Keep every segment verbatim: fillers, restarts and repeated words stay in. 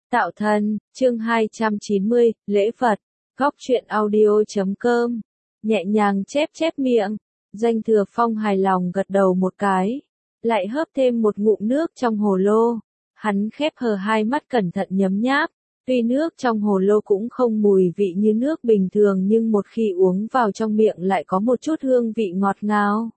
Tạo thân, chương hai trăm chín mươi, lễ Phật, góc truyện audio chấm com, nhẹ nhàng chép chép miệng, Doanh Thừa Phong hài lòng gật đầu một cái, lại hớp thêm một ngụm nước trong hồ lô, hắn khép hờ hai mắt cẩn thận nhấm nháp, tuy nước trong hồ lô cũng không mùi vị như nước bình thường nhưng một khi uống vào trong miệng lại có một chút hương vị ngọt ngào.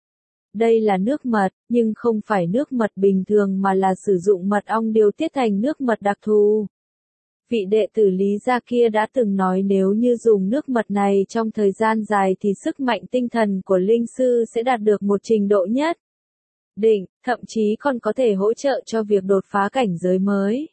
Đây là nước mật, nhưng không phải nước mật bình thường mà là sử dụng mật ong điều tiết thành nước mật đặc thù. Vị đệ tử Lý gia kia đã từng nói nếu như dùng nước mật này trong thời gian dài thì sức mạnh tinh thần của linh sư sẽ đạt được một trình độ nhất định, thậm chí còn có thể hỗ trợ cho việc đột phá cảnh giới mới.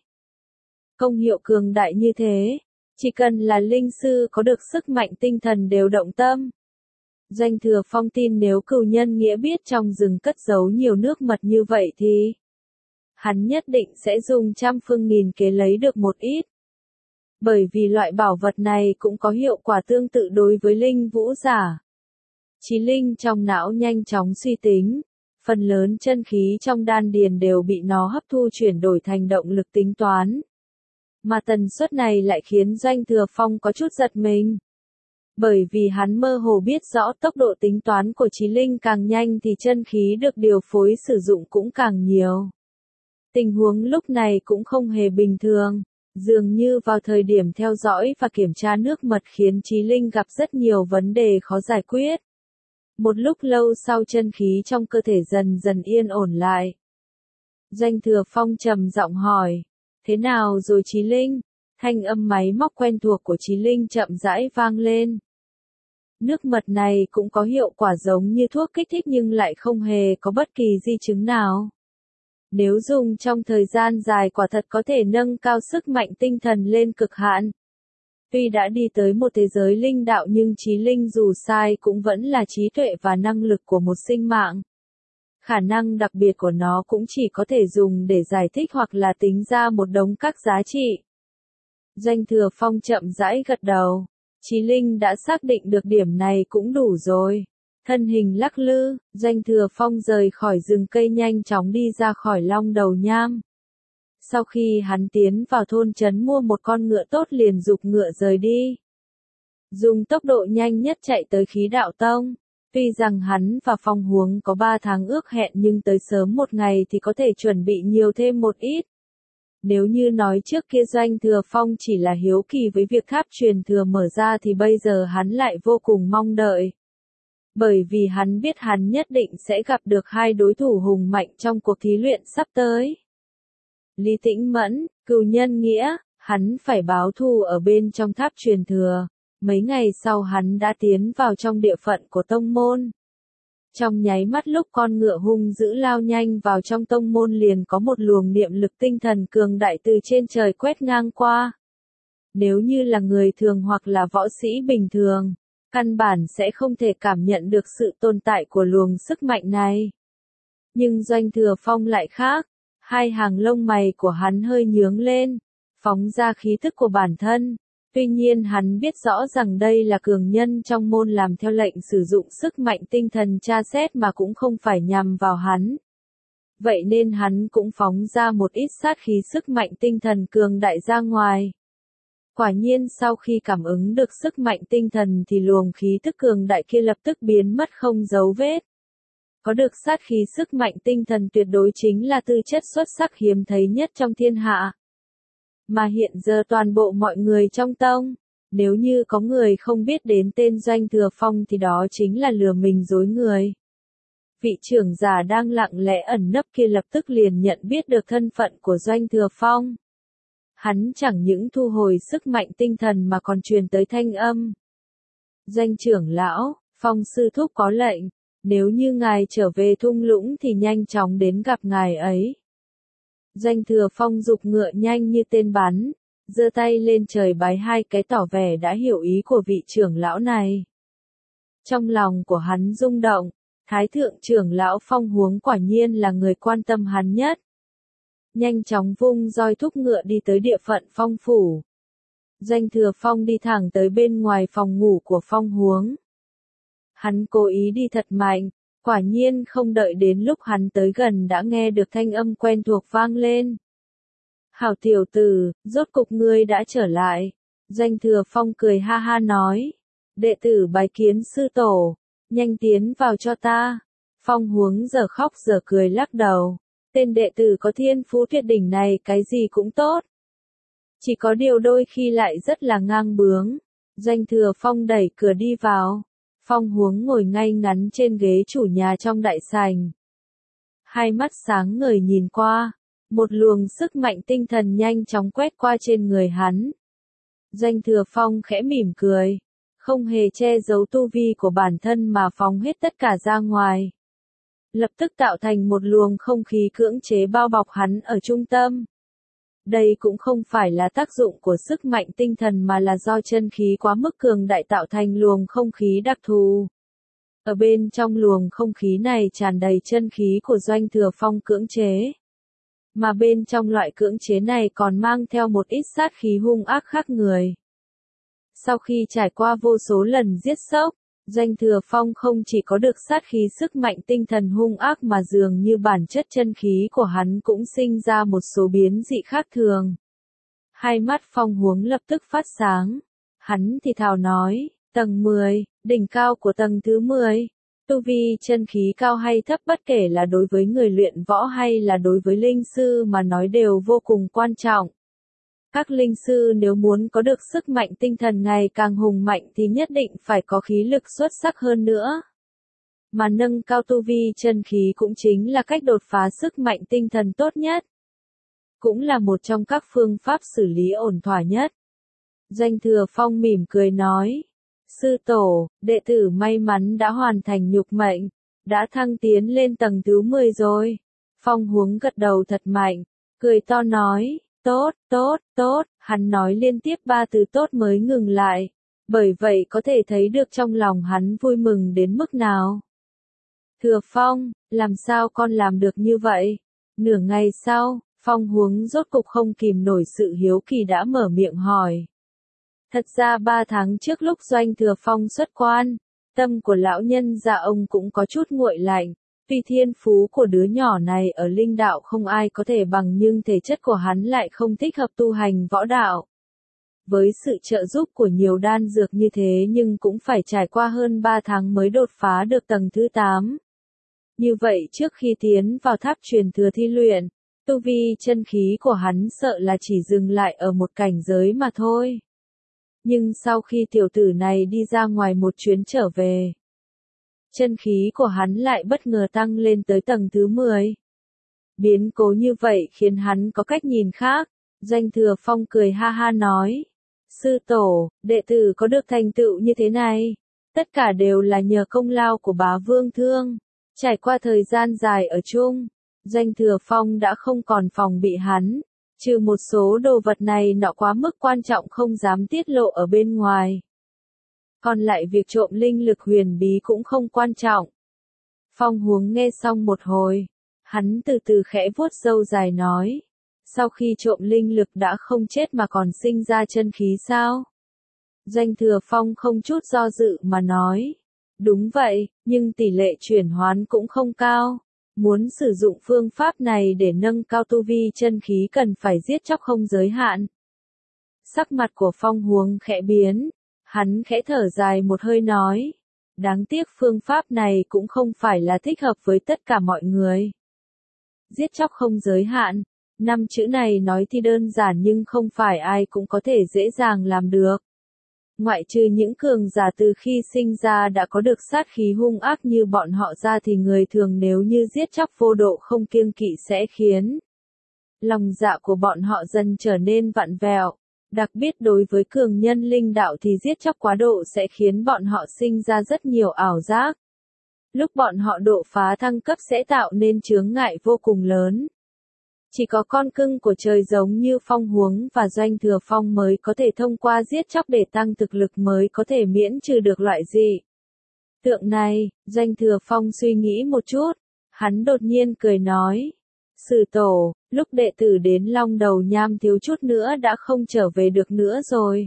Công hiệu cường đại như thế, chỉ cần là linh sư có được sức mạnh tinh thần đều động tâm. Doanh Thừa Phong tin nếu cừu nhân nghĩa biết trong rừng cất giấu nhiều nước mật như vậy thì hắn nhất định sẽ dùng trăm phương nghìn kế lấy được một ít. Bởi vì loại bảo vật này cũng có hiệu quả tương tự đối với linh vũ giả. Chí linh trong não nhanh chóng suy tính, phần lớn chân khí trong đan điền đều bị nó hấp thu chuyển đổi thành động lực tính toán. Mà tần suất này lại khiến Doanh Thừa Phong có chút giật mình. Bởi vì hắn mơ hồ biết rõ tốc độ tính toán của chí linh càng nhanh thì chân khí được điều phối sử dụng cũng càng nhiều. Tình huống lúc này cũng không hề bình thường, dường như vào thời điểm theo dõi và kiểm tra nước mật khiến chí linh gặp rất nhiều vấn đề khó giải quyết. Một lúc lâu sau chân khí trong cơ thể dần dần yên ổn lại. Doanh Thừa Phong trầm giọng hỏi, thế nào rồi chí linh? Thanh âm máy móc quen thuộc của chí linh chậm rãi vang lên. Nước mật này cũng có hiệu quả giống như thuốc kích thích nhưng lại không hề có bất kỳ di chứng nào. Nếu dùng trong thời gian dài quả thật có thể nâng cao sức mạnh tinh thần lên cực hạn. Tuy đã đi tới một thế giới linh đạo nhưng trí linh dù sai cũng vẫn là trí tuệ và năng lực của một sinh mạng. Khả năng đặc biệt của nó cũng chỉ có thể dùng để giải thích hoặc là tính ra một đống các giá trị. Doanh Thừa Phong chậm rãi gật đầu. Chí linh đã xác định được điểm này cũng đủ rồi. Thân hình lắc lư, Doanh Thừa Phong rời khỏi rừng cây nhanh chóng đi ra khỏi Long Đầu Nham. Sau khi hắn tiến vào thôn trấn mua một con ngựa tốt liền giục ngựa rời đi. Dùng tốc độ nhanh nhất chạy tới Khí Đạo Tông. Tuy rằng hắn và Phong Huống có ba tháng ước hẹn nhưng tới sớm một ngày thì có thể chuẩn bị nhiều thêm một ít. Nếu như nói trước kia Doanh Thừa Phong chỉ là hiếu kỳ với việc tháp truyền thừa mở ra thì bây giờ hắn lại vô cùng mong đợi. Bởi vì hắn biết hắn nhất định sẽ gặp được hai đối thủ hùng mạnh trong cuộc thí luyện sắp tới. Lý Tĩnh Mẫn, cừu nhân nghĩa, hắn phải báo thù ở bên trong tháp truyền thừa. Mấy ngày sau hắn đã tiến vào trong địa phận của tông môn. Trong nháy mắt lúc con ngựa hung dữ lao nhanh vào trong tông môn liền có một luồng niệm lực tinh thần cường đại từ trên trời quét ngang qua. Nếu như là người thường hoặc là võ sĩ bình thường, căn bản sẽ không thể cảm nhận được sự tồn tại của luồng sức mạnh này. Nhưng Doanh Thừa Phong lại khác, hai hàng lông mày của hắn hơi nhướng lên, phóng ra khí thức của bản thân. Tuy nhiên hắn biết rõ rằng đây là cường nhân trong môn làm theo lệnh sử dụng sức mạnh tinh thần tra xét mà cũng không phải nhằm vào hắn. Vậy nên hắn cũng phóng ra một ít sát khí sức mạnh tinh thần cường đại ra ngoài. Quả nhiên sau khi cảm ứng được sức mạnh tinh thần thì luồng khí tức cường đại kia lập tức biến mất không dấu vết. Có được sát khí sức mạnh tinh thần tuyệt đối chính là tư chất xuất sắc hiếm thấy nhất trong thiên hạ. Mà hiện giờ toàn bộ mọi người trong tông, nếu như có người không biết đến tên Doanh Thừa Phong thì đó chính là lừa mình dối người. Vị trưởng giả đang lặng lẽ ẩn nấp kia lập tức liền nhận biết được thân phận của Doanh Thừa Phong. Hắn chẳng những thu hồi sức mạnh tinh thần mà còn truyền tới thanh âm. Doanh trưởng lão, Phong sư thúc có lệnh, nếu như ngài trở về thung lũng thì nhanh chóng đến gặp ngài ấy. Doanh Thừa Phong giục ngựa nhanh như tên bắn, giơ tay lên trời bái hai cái tỏ vẻ đã hiểu ý của vị trưởng lão này. Trong lòng của hắn rung động, Thái thượng trưởng lão Phong Huống quả nhiên là người quan tâm hắn nhất. Nhanh chóng vung roi thúc ngựa đi tới địa phận Phong phủ. Doanh Thừa Phong đi thẳng tới bên ngoài phòng ngủ của Phong Huống. Hắn cố ý đi thật mạnh. Quả nhiên không đợi đến lúc hắn tới gần đã nghe được thanh âm quen thuộc vang lên. Hảo tiểu tử, rốt cục ngươi đã trở lại. Doanh Thừa Phong cười ha ha nói. Đệ tử bái kiến sư tổ, nhanh tiến vào cho ta. Phong Huống giờ khóc giờ cười lắc đầu. Tên đệ tử có thiên phú tuyệt đỉnh này cái gì cũng tốt. Chỉ có điều đôi khi lại rất là ngang bướng. Doanh Thừa Phong đẩy cửa đi vào. Phong Huống ngồi ngay ngắn trên ghế chủ nhà trong đại sảnh. Hai mắt sáng ngời nhìn qua. Một luồng sức mạnh tinh thần nhanh chóng quét qua trên người hắn. Doanh Thừa Phong khẽ mỉm cười. Không hề che giấu tu vi của bản thân mà phóng hết tất cả ra ngoài. Lập tức tạo thành một luồng không khí cưỡng chế bao bọc hắn ở trung tâm. Đây cũng không phải là tác dụng của sức mạnh tinh thần mà là do chân khí quá mức cường đại tạo thành luồng không khí đặc thù. Ở bên trong luồng không khí này tràn đầy chân khí của Doanh Thừa Phong cưỡng chế. Mà bên trong loại cưỡng chế này còn mang theo một ít sát khí hung ác khác người. Sau khi trải qua vô số lần giết sốc, Doanh Thừa Phong không chỉ có được sát khí sức mạnh tinh thần hung ác mà dường như bản chất chân khí của hắn cũng sinh ra một số biến dị khác thường. Hai mắt Phong Huống lập tức phát sáng. Hắn thì thào nói, tầng mười, đỉnh cao của tầng thứ mười. Tu vi chân khí cao hay thấp bất kể là đối với người luyện võ hay là đối với linh sư mà nói đều vô cùng quan trọng. Các linh sư nếu muốn có được sức mạnh tinh thần ngày càng hùng mạnh thì nhất định phải có khí lực xuất sắc hơn nữa. Mà nâng cao tu vi chân khí cũng chính là cách đột phá sức mạnh tinh thần tốt nhất. Cũng là một trong các phương pháp xử lý ổn thỏa nhất. Doanh Thừa Phong mỉm cười nói. Sư tổ, đệ tử may mắn đã hoàn thành nhục mệnh, đã thăng tiến lên tầng thứ mười rồi. Phong Huống gật đầu thật mạnh, cười to nói. Tốt, tốt, tốt, hắn nói liên tiếp ba từ tốt mới ngừng lại, bởi vậy có thể thấy được trong lòng hắn vui mừng đến mức nào. Thừa Phong, làm sao con làm được như vậy? Nửa ngày sau, Phong Huống rốt cục không kìm nổi sự hiếu kỳ đã mở miệng hỏi. Thật ra ba tháng trước lúc Doanh Thừa Phong xuất quan, tâm của lão nhân già ông cũng có chút nguội lạnh. Tuy thiên phú của đứa nhỏ này ở linh đạo không ai có thể bằng nhưng thể chất của hắn lại không thích hợp tu hành võ đạo. Với sự trợ giúp của nhiều đan dược như thế nhưng cũng phải trải qua hơn ba tháng mới đột phá được tầng thứ tám. Như vậy trước khi tiến vào tháp truyền thừa thi luyện, tu vi chân khí của hắn sợ là chỉ dừng lại ở một cảnh giới mà thôi. Nhưng sau khi tiểu tử này đi ra ngoài một chuyến trở về, chân khí của hắn lại bất ngờ tăng lên tới tầng thứ mười. Biến cố như vậy khiến hắn có cách nhìn khác. Doanh Thừa Phong cười ha ha nói. Sư tổ, đệ tử có được thành tựu như thế này. Tất cả đều là nhờ công lao của bá vương thương. Trải qua thời gian dài ở chung, Doanh Thừa Phong đã không còn phòng bị hắn. Trừ một số đồ vật này nọ quá mức quan trọng không dám tiết lộ ở bên ngoài. Còn lại việc trộm linh lực huyền bí cũng không quan trọng. Phong Huống nghe xong một hồi, hắn từ từ khẽ vuốt râu dài nói. Sau khi trộm linh lực đã không chết mà còn sinh ra chân khí sao? Doanh Thừa Phong không chút do dự mà nói. Đúng vậy, nhưng tỷ lệ chuyển hoán cũng không cao. Muốn sử dụng phương pháp này để nâng cao tu vi chân khí cần phải giết chóc không giới hạn. Sắc mặt của Phong Huống khẽ biến. Hắn khẽ thở dài một hơi nói. Đáng tiếc phương pháp này cũng không phải là thích hợp với tất cả mọi người. Giết chóc không giới hạn. Năm chữ này nói thì đơn giản nhưng không phải ai cũng có thể dễ dàng làm được. Ngoại trừ những cường giả từ khi sinh ra đã có được sát khí hung ác như bọn họ ra thì người thường nếu như giết chóc vô độ không kiêng kỵ sẽ khiến lòng dạ của bọn họ dần trở nên vặn vẹo. Đặc biệt đối với cường nhân linh đạo thì giết chóc quá độ sẽ khiến bọn họ sinh ra rất nhiều ảo giác. Lúc bọn họ độ phá thăng cấp sẽ tạo nên chướng ngại vô cùng lớn. Chỉ có con cưng của trời giống như Phong Huống và Doanh Thừa Phong mới có thể thông qua giết chóc để tăng thực lực mới có thể miễn trừ được loại dị tượng này. Doanh Thừa Phong suy nghĩ một chút, hắn đột nhiên cười nói. Sư tổ, lúc đệ tử đến Long Đầu Nham thiếu chút nữa đã không trở về được nữa rồi.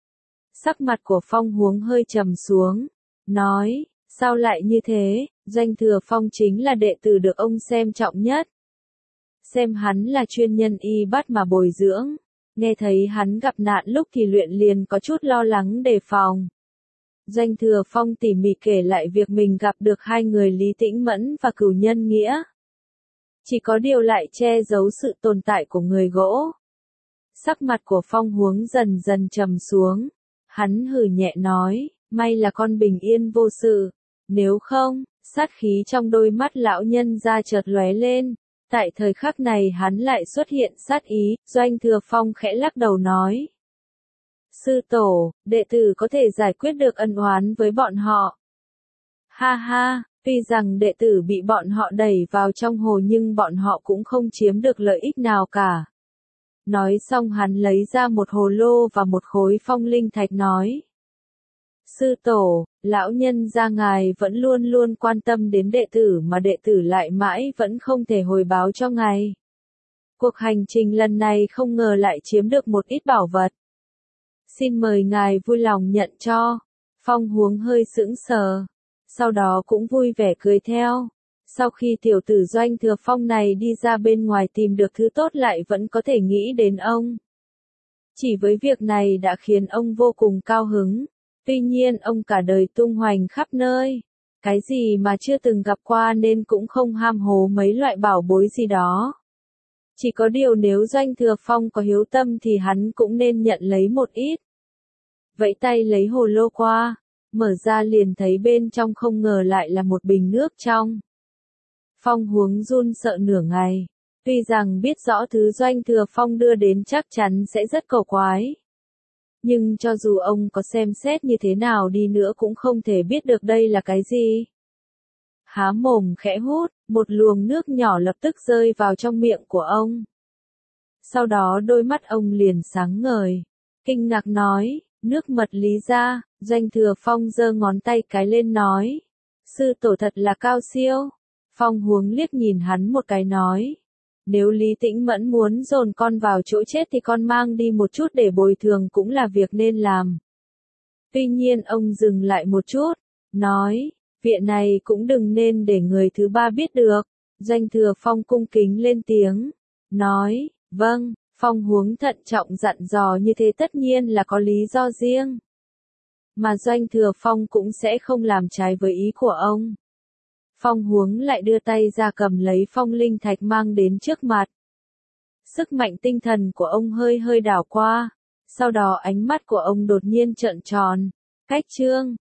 Sắc mặt của Phong Huống hơi trầm xuống, nói, sao lại như thế? Doanh Thừa Phong chính là đệ tử được ông xem trọng nhất. xem hắn là chuyên nhân y bắt mà bồi dưỡng. Nghe thấy hắn gặp nạn lúc thì luyện liền có chút lo lắng đề phòng. Doanh Thừa Phong tỉ mỉ kể lại việc mình gặp được hai người Lý Tĩnh Mẫn và Cửu Nhân Nghĩa. Chỉ có điều lại che giấu sự tồn tại của người gỗ. Sắc mặt của Phong Huống dần dần trầm xuống. Hắn hừ nhẹ nói, may là con bình yên vô sự. Nếu không, sát khí trong đôi mắt lão nhân ra chợt lóe lên. Tại thời khắc này hắn lại xuất hiện sát ý, Doanh Thừa Phong khẽ lắc đầu nói. Sư tổ, đệ tử có thể giải quyết được ân oán với bọn họ. Ha ha, tuy rằng đệ tử bị bọn họ đẩy vào trong hồ nhưng bọn họ cũng không chiếm được lợi ích nào cả. Nói xong hắn lấy ra một hồ lô và một khối phong linh thạch nói. Sư tổ, lão nhân gia ngài vẫn luôn luôn quan tâm đến đệ tử mà đệ tử lại mãi vẫn không thể hồi báo cho ngài. Cuộc hành trình lần này không ngờ lại chiếm được một ít bảo vật. Xin mời ngài vui lòng nhận cho. Phong Huống hơi sững sờ, sau đó cũng vui vẻ cười theo. Sau khi tiểu tử Doanh Thừa Phong này đi ra bên ngoài tìm được thứ tốt lại vẫn có thể nghĩ đến ông. Chỉ với việc này đã khiến ông vô cùng cao hứng. Tuy nhiên ông cả đời tung hoành khắp nơi. Cái gì mà chưa từng gặp qua nên cũng không ham hố mấy loại bảo bối gì đó. Chỉ có điều nếu Doanh Thừa Phong có hiếu tâm thì hắn cũng nên nhận lấy một ít. Vẫy tay lấy hồ lô qua, mở ra liền thấy bên trong không ngờ lại là một bình nước trong. Phong Huống run sợ nửa ngày, tuy rằng biết rõ thứ Doanh Thừa Phong đưa đến chắc chắn sẽ rất cầu quái. Nhưng cho dù ông có xem xét như thế nào đi nữa cũng không thể biết được đây là cái gì. Há mồm khẽ hút, một luồng nước nhỏ lập tức rơi vào trong miệng của ông. Sau đó đôi mắt ông liền sáng ngời, kinh ngạc nói, nước mật Lý gia. Doanh Thừa Phong giơ ngón tay cái lên nói, sư tổ thật là cao siêu. Phong Huống liếc nhìn hắn một cái nói, nếu Lý Tĩnh Mẫn muốn dồn con vào chỗ chết thì con mang đi một chút để bồi thường cũng là việc nên làm. Tuy nhiên ông dừng lại một chút, nói, việc này cũng đừng nên để người thứ ba biết được. Doanh Thừa Phong cung kính lên tiếng, nói, vâng. Phong Huống thận trọng dặn dò như thế tất nhiên là có lý do riêng. Mà Doanh Thừa Phong cũng sẽ không làm trái với ý của ông. Phong Huống lại đưa tay ra cầm lấy phong linh thạch mang đến trước mặt. Sức mạnh tinh thần của ông hơi hơi đảo qua. Sau đó ánh mắt của ông đột nhiên trợn tròn. Cách chương